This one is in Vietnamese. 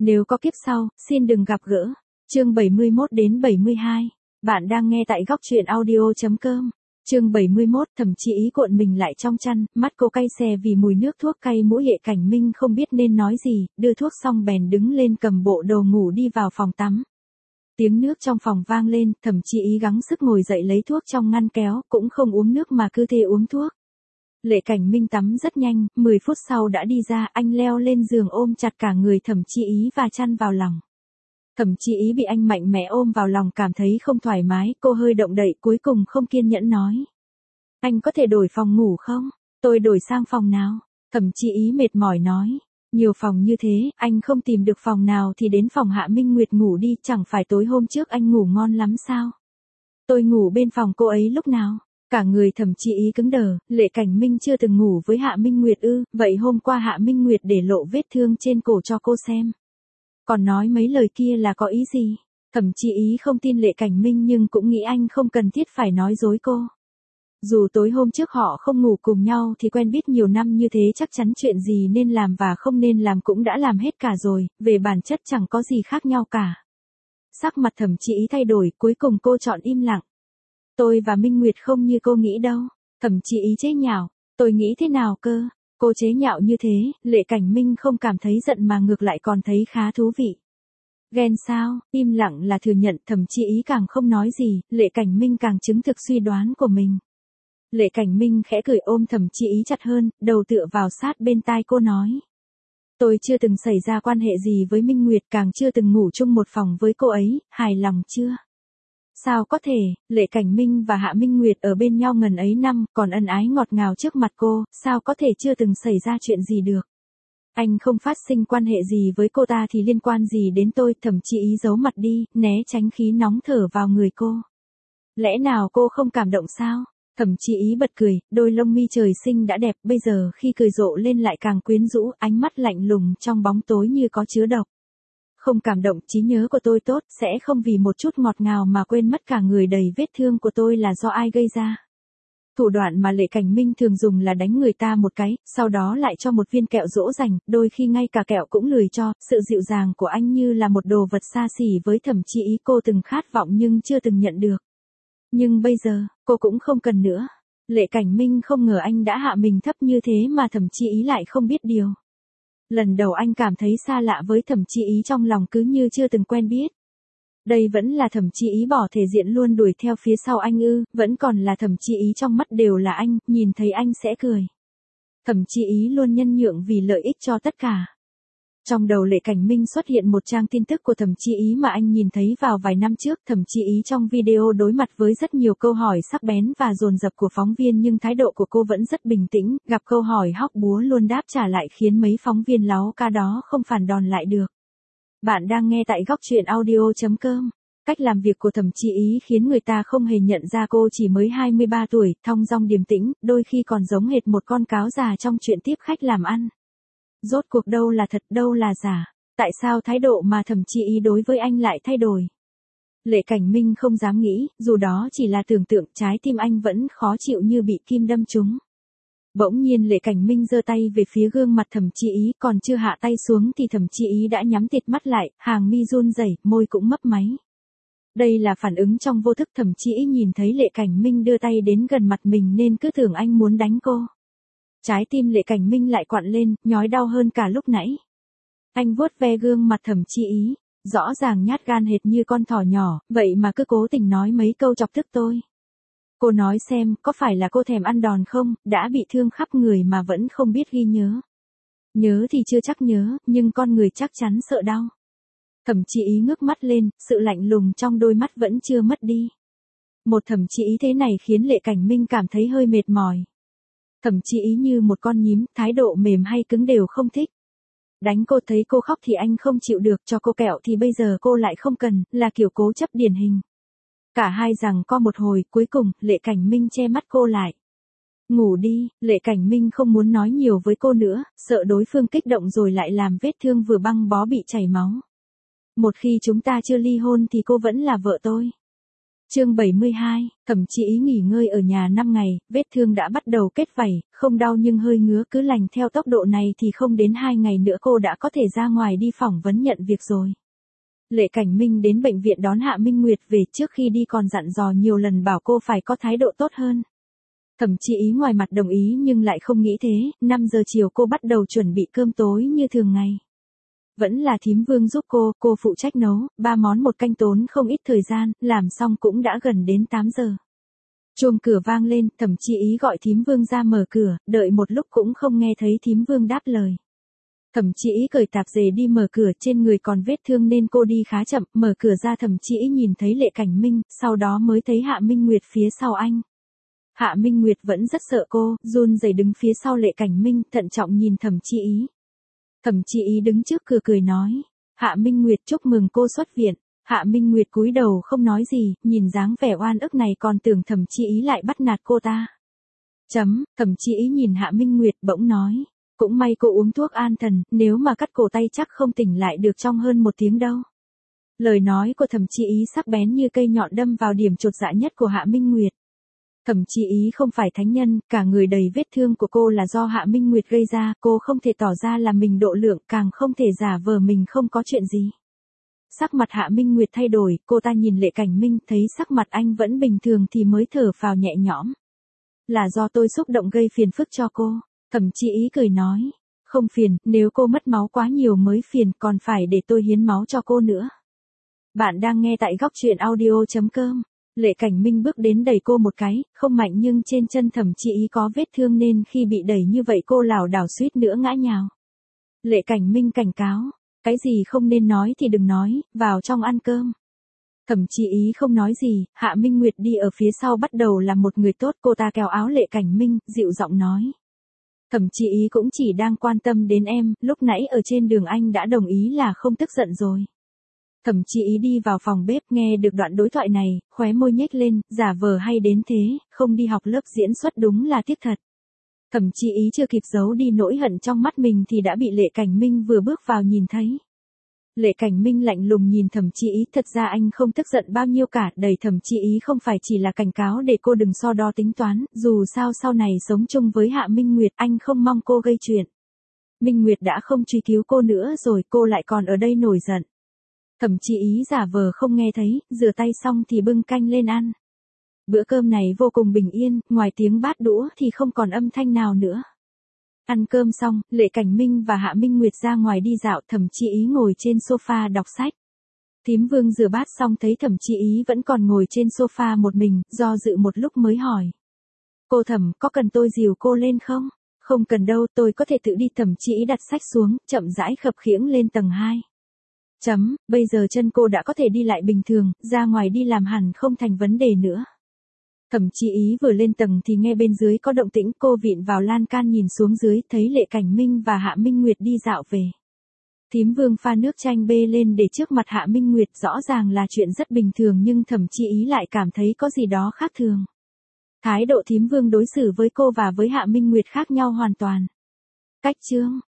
Nếu có kiếp sau, xin đừng gặp gỡ. Chương 71 đến 72. Bạn đang nghe tại góc truyện audio.com. Chương 71, thậm chí ý cuộn mình lại trong chăn, mắt cô cay xè vì mùi nước thuốc cay mũi. Hệ Cảnh Minh không biết nên nói gì, đưa thuốc xong bèn đứng lên cầm bộ đồ ngủ đi vào phòng tắm. Tiếng nước trong phòng vang lên, thậm chí ý gắng sức ngồi dậy lấy thuốc trong ngăn kéo, cũng không uống nước mà cứ thế uống thuốc. Lệ Cảnh Minh tắm rất nhanh, 10 phút sau đã đi ra, anh leo lên giường ôm chặt cả người thẩm chí ý và chăn vào lòng. Thẩm chí ý bị anh mạnh mẽ ôm vào lòng cảm thấy không thoải mái, cô hơi động đậy cuối cùng không kiên nhẫn nói. Anh có thể đổi phòng ngủ không? Tôi đổi sang phòng nào? Thẩm chí ý mệt mỏi nói. Nhiều phòng như thế, anh không tìm được phòng nào thì đến phòng Hạ Minh Nguyệt ngủ đi, chẳng phải tối hôm trước anh ngủ ngon lắm sao? Tôi ngủ bên phòng cô ấy lúc nào? Cả người thẩm chí ý cứng đờ, Lệ Cảnh Minh chưa từng ngủ với Hạ Minh Nguyệt ư? Vậy hôm qua Hạ Minh Nguyệt để lộ vết thương trên cổ cho cô xem. Còn nói mấy lời kia là có ý gì? Thẩm chí ý không tin Lệ Cảnh Minh nhưng cũng nghĩ anh không cần thiết phải nói dối cô. Dù tối hôm trước họ không ngủ cùng nhau thì quen biết nhiều năm như thế chắc chắn chuyện gì nên làm và không nên làm cũng đã làm hết cả rồi, về bản chất chẳng có gì khác nhau cả. Sắc mặt thẩm chí ý thay đổi, cuối cùng cô chọn im lặng. Tôi và Minh Nguyệt không như cô nghĩ đâu. Thẩm chí ý chế nhạo. Tôi nghĩ thế nào cơ? Cô chế nhạo như thế, Lệ Cảnh Minh không cảm thấy giận mà ngược lại còn thấy khá thú vị. Ghen sao? Im lặng là thừa nhận. Thẩm chí ý càng không nói gì, Lệ Cảnh Minh càng chứng thực suy đoán của mình. Lệ Cảnh Minh khẽ cười ôm thẩm chí ý chặt hơn, đầu tựa vào sát bên tai cô nói. Tôi chưa từng xảy ra quan hệ gì với Minh Nguyệt, càng chưa từng ngủ chung một phòng với cô ấy, hài lòng chưa? Sao có thể, Lệ Cảnh Minh và Hạ Minh Nguyệt ở bên nhau ngần ấy năm, còn ân ái ngọt ngào trước mặt cô, sao có thể chưa từng xảy ra chuyện gì được? Anh không phát sinh quan hệ gì với cô ta thì liên quan gì đến tôi? Thẩm chí ý giấu mặt đi, né tránh khí nóng thở vào người cô. Lẽ nào cô không cảm động sao? Thẩm chí ý bật cười, đôi lông mi trời sinh đã đẹp, bây giờ khi cười rộ lên lại càng quyến rũ, ánh mắt lạnh lùng trong bóng tối như có chứa độc. Không cảm động, trí nhớ của tôi tốt, sẽ không vì một chút ngọt ngào mà quên mất cả người đầy vết thương của tôi là do ai gây ra. Thủ đoạn mà Lệ Cảnh Minh thường dùng là đánh người ta một cái, sau đó lại cho một viên kẹo dỗ dành, đôi khi ngay cả kẹo cũng lười cho. Sự dịu dàng của anh như là một đồ vật xa xỉ với thẩm chí ý, cô từng khát vọng nhưng chưa từng nhận được. Nhưng bây giờ, cô cũng không cần nữa. Lệ Cảnh Minh không ngờ anh đã hạ mình thấp như thế mà thẩm chí ý lại không biết điều. Lần đầu anh cảm thấy xa lạ với thẩm chí ý, trong lòng cứ như chưa từng quen biết. Đây vẫn là thẩm chí ý bỏ thể diện luôn đuổi theo phía sau anh ư? Vẫn còn là thẩm chí ý trong mắt đều là anh, nhìn thấy anh sẽ cười. Thẩm chí ý luôn nhân nhượng vì lợi ích cho tất cả. Trong đầu Lệ Cảnh Minh xuất hiện một trang tin tức của thẩm chí ý mà anh nhìn thấy vào vài năm trước. Thẩm chí ý trong video đối mặt với rất nhiều câu hỏi sắc bén và dồn dập của phóng viên nhưng thái độ của cô vẫn rất bình tĩnh, gặp câu hỏi hóc búa luôn đáp trả lại khiến mấy phóng viên láu cá đó không phản đòn lại được. Bạn đang nghe tại góc truyện audio.com. Cách làm việc của thẩm chí ý khiến người ta không hề nhận ra cô chỉ mới 23 tuổi, thong dong điềm tĩnh, đôi khi còn giống hệt một con cáo già trong chuyện tiếp khách làm ăn. Rốt cuộc đâu là thật, đâu là giả? Tại sao thái độ mà thẩm chí ý đối với anh lại thay đổi? Lệ Cảnh Minh không dám nghĩ, dù đó chỉ là tưởng tượng, trái tim anh vẫn khó chịu như bị kim đâm trúng. Bỗng nhiên Lệ Cảnh Minh giơ tay về phía gương mặt thẩm chí ý, còn chưa hạ tay xuống thì thẩm chí ý đã nhắm tịt mắt lại, hàng mi run rẩy, môi cũng mấp máy. Đây là phản ứng trong vô thức. Thẩm chí ý nhìn thấy Lệ Cảnh Minh đưa tay đến gần mặt mình nên cứ tưởng anh muốn đánh cô. Trái tim Lệ Cảnh Minh lại quặn lên, nhói đau hơn cả lúc nãy. Anh vuốt ve gương mặt thẩm chí ý, rõ ràng nhát gan hệt như con thỏ nhỏ, vậy mà cứ cố tình nói mấy câu chọc tức tôi. Cô nói xem, có phải là cô thèm ăn đòn không, đã bị thương khắp người mà vẫn không biết ghi nhớ. Nhớ thì chưa chắc nhớ, nhưng con người chắc chắn sợ đau. Thẩm chí ý ngước mắt lên, sự lạnh lùng trong đôi mắt vẫn chưa mất đi. Một thẩm chí ý thế này khiến Lệ Cảnh Minh cảm thấy hơi mệt mỏi. Thẩm chí ý như một con nhím, thái độ mềm hay cứng đều không thích. Đánh cô, thấy cô khóc thì anh không chịu được, cho cô kẹo thì bây giờ cô lại không cần, là kiểu cố chấp điển hình. Cả hai giằng co một hồi, cuối cùng, Lệ Cảnh Minh che mắt cô lại. Ngủ đi. Lệ Cảnh Minh không muốn nói nhiều với cô nữa, sợ đối phương kích động rồi lại làm vết thương vừa băng bó bị chảy máu. Một khi chúng ta chưa ly hôn thì cô vẫn là vợ tôi. Chương 72, Thẩm Chí Ý nghỉ ngơi ở nhà 5 ngày, vết thương đã bắt đầu kết vảy, không đau nhưng hơi ngứa, cứ lành theo tốc độ này thì không đến 2 ngày nữa cô đã có thể ra ngoài đi phỏng vấn nhận việc rồi. Lệ Cảnh Minh đến bệnh viện đón Hạ Minh Nguyệt về, trước khi đi còn dặn dò nhiều lần bảo cô phải có thái độ tốt hơn. Thẩm Chí Ý ngoài mặt đồng ý nhưng lại không nghĩ thế, 5 giờ chiều cô bắt đầu chuẩn bị cơm tối như thường ngày. Vẫn là thím Vương giúp cô phụ trách nấu, 3 món một canh tốn không ít thời gian, làm xong cũng đã gần đến 8 giờ. Chuông cửa vang lên, Thẩm Chí Ý gọi thím Vương ra mở cửa, đợi một lúc cũng không nghe thấy thím Vương đáp lời. Thẩm Chí Ý cởi tạp dề đi mở cửa, trên người còn vết thương nên cô đi khá chậm, mở cửa ra Thẩm Chí Ý nhìn thấy Lệ Cảnh Minh, sau đó mới thấy Hạ Minh Nguyệt phía sau anh. Hạ Minh Nguyệt vẫn rất sợ cô, run rẩy đứng phía sau Lệ Cảnh Minh, thận trọng nhìn Thẩm Chí Ý. Thẩm Chí Ý đứng trước cửa cười nói, Hạ Minh Nguyệt chúc mừng cô xuất viện. Hạ Minh Nguyệt cúi đầu không nói gì, nhìn dáng vẻ oan ức này còn tưởng Thẩm Chí Ý lại bắt nạt cô ta. Thẩm Chí Ý nhìn Hạ Minh Nguyệt bỗng nói, cũng may cô uống thuốc an thần, nếu mà cắt cổ tay chắc không tỉnh lại được trong hơn 1 tiếng đâu. Lời nói của Thẩm Chí Ý sắc bén như cây nhọn đâm vào điểm chột dạ nhất của Hạ Minh Nguyệt. Thẩm Chí Ý không phải thánh nhân, cả người đầy vết thương của cô là do Hạ Minh Nguyệt gây ra, cô không thể tỏ ra là mình độ lượng, càng không thể giả vờ mình không có chuyện gì. Sắc mặt Hạ Minh Nguyệt thay đổi, cô ta nhìn Lệ Cảnh Minh, thấy sắc mặt anh vẫn bình thường thì mới thở phào nhẹ nhõm. Là do tôi xúc động gây phiền phức cho cô. Thẩm Chí Ý cười nói, không phiền, nếu cô mất máu quá nhiều mới phiền, còn phải để tôi hiến máu cho cô nữa. Bạn đang nghe tại góc truyện audio.com. Lệ Cảnh Minh bước đến đẩy cô một cái, không mạnh nhưng trên chân Thẩm Chí Ý có vết thương nên khi bị đẩy như vậy cô lảo đảo suýt nữa ngã nhào. Lệ Cảnh Minh cảnh cáo, cái gì không nên nói thì đừng nói, vào trong ăn cơm. Thẩm Chí Ý không nói gì, Hạ Minh Nguyệt đi ở phía sau bắt đầu là một người tốt, cô ta kéo áo Lệ Cảnh Minh, dịu giọng nói. Thẩm Chí Ý cũng chỉ đang quan tâm đến em, lúc nãy ở trên đường anh đã đồng ý là không tức giận rồi. Thẩm Chí Ý đi vào phòng bếp nghe được đoạn đối thoại này, khóe môi nhếch lên, giả vờ hay đến thế, không đi học lớp diễn xuất đúng là tiếc thật. Thẩm Chí Ý chưa kịp giấu đi nỗi hận trong mắt mình thì đã bị Lệ Cảnh Minh vừa bước vào nhìn thấy. Lệ Cảnh Minh lạnh lùng nhìn Thẩm Chí Ý, thật ra anh không tức giận bao nhiêu cả, đẩy Thẩm Chí Ý không phải chỉ là cảnh cáo để cô đừng so đo tính toán, dù sao sau này sống chung với Hạ Minh Nguyệt anh không mong cô gây chuyện. Minh Nguyệt đã không truy cứu cô nữa rồi, cô lại còn ở đây nổi giận. Thẩm Chí Ý giả vờ không nghe thấy, rửa tay xong thì bưng canh lên ăn. Bữa cơm này vô cùng bình yên, ngoài tiếng bát đũa thì không còn âm thanh nào nữa. Ăn cơm xong, Lệ Cảnh Minh và Hạ Minh Nguyệt ra ngoài đi dạo, Thẩm Chí Ý ngồi trên sofa đọc sách. Thím Vương rửa bát xong thấy Thẩm Chí Ý vẫn còn ngồi trên sofa một mình, do dự một lúc mới hỏi. Cô Thẩm, có cần tôi dìu cô lên không? Không cần đâu, tôi có thể tự đi. Thẩm Chí Ý đặt sách xuống, chậm rãi khập khiễng lên tầng 2. Bây giờ chân cô đã có thể đi lại bình thường, ra ngoài đi làm hẳn không thành vấn đề nữa. Thẩm Chí Ý vừa lên tầng thì nghe bên dưới có động tĩnh, cô vịn vào lan can nhìn xuống dưới, thấy Lệ Cảnh Minh và Hạ Minh Nguyệt đi dạo về. Thím Vương pha nước chanh bê lên để trước mặt Hạ Minh Nguyệt, rõ ràng là chuyện rất bình thường nhưng Thẩm Chí Ý lại cảm thấy có gì đó khác thường. Thái độ thím Vương đối xử với cô và với Hạ Minh Nguyệt khác nhau hoàn toàn. Cách chương